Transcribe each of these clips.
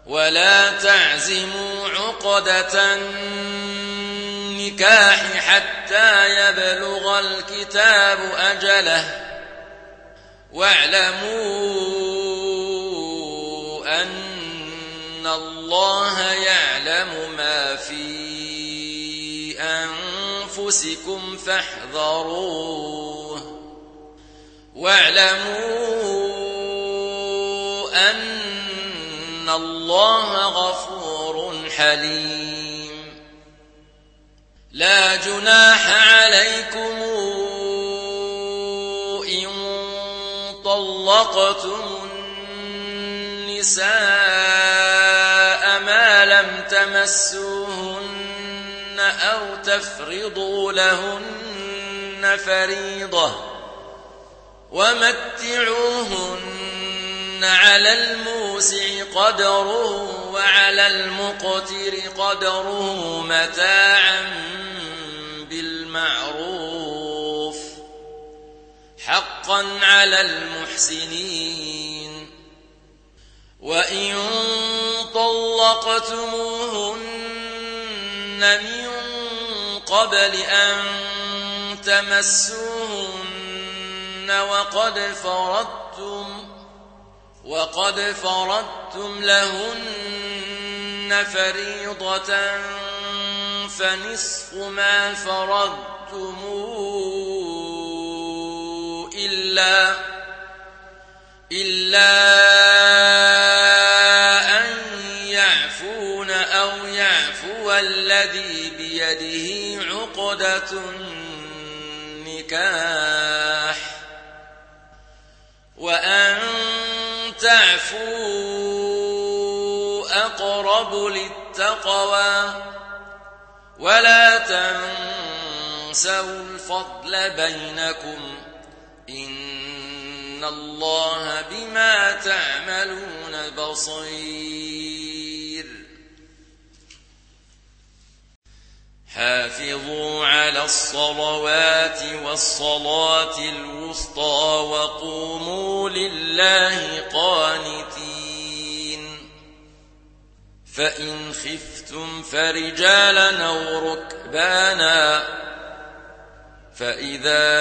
ولا تعزموا عقدة النكاح حتى يبلغ الكتاب أجله واعلموا أن الله يعلم ما في أنفسكم فاحذروه واعلموا أن الله غفور حليم لا جناح عليكم إن طلقتم النساء ما لم تمسوهن أو تفرضوا لهن فريضة ومتعوهن على الموسع قدره وعلى المقتر قدره متاعا بالمعروف حقا على المحسنين وإن طلقتموهن من قبل أن تمسوهن وقد فرضتم لهن فريضة فنصف ما فرضتم إلا أن يعفون أو يعفو الذي بيده عقدة النكاح وأن تعفوا أقرب للتقوى ولا تنسوا الفضل بينكم إن الله بما تعملون بصير حافظوا على الصلوات والصلاة الوسطى وقوموا لله قانتين فإن خفتم فرجالا أو ركبانا فإذا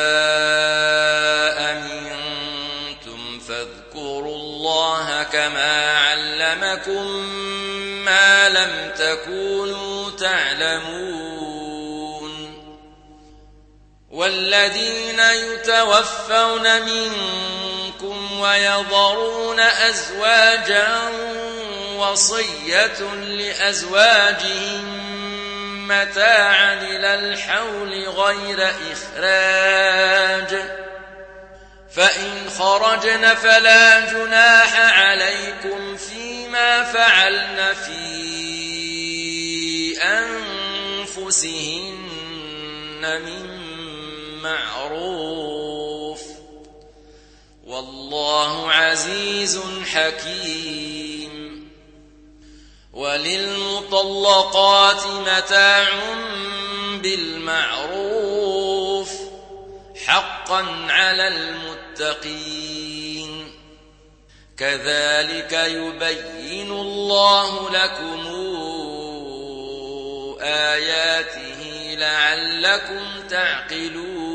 أمنتم فاذكروا الله كما علمكم ما لم تكونوا تعلمون والذين يتوفون منكم ويذرون أزواجا وصية لأزواجهم متاعا إلى الحول غير إخراج فإن خرجن فلا جناح عليكم فيما فعلن في أنفسهن من معروف والله عزيز حكيم وللمطلقات متاع بالمعروف حقا على المتقين كذلك يبين الله لكم آياته لعلكم تعقلون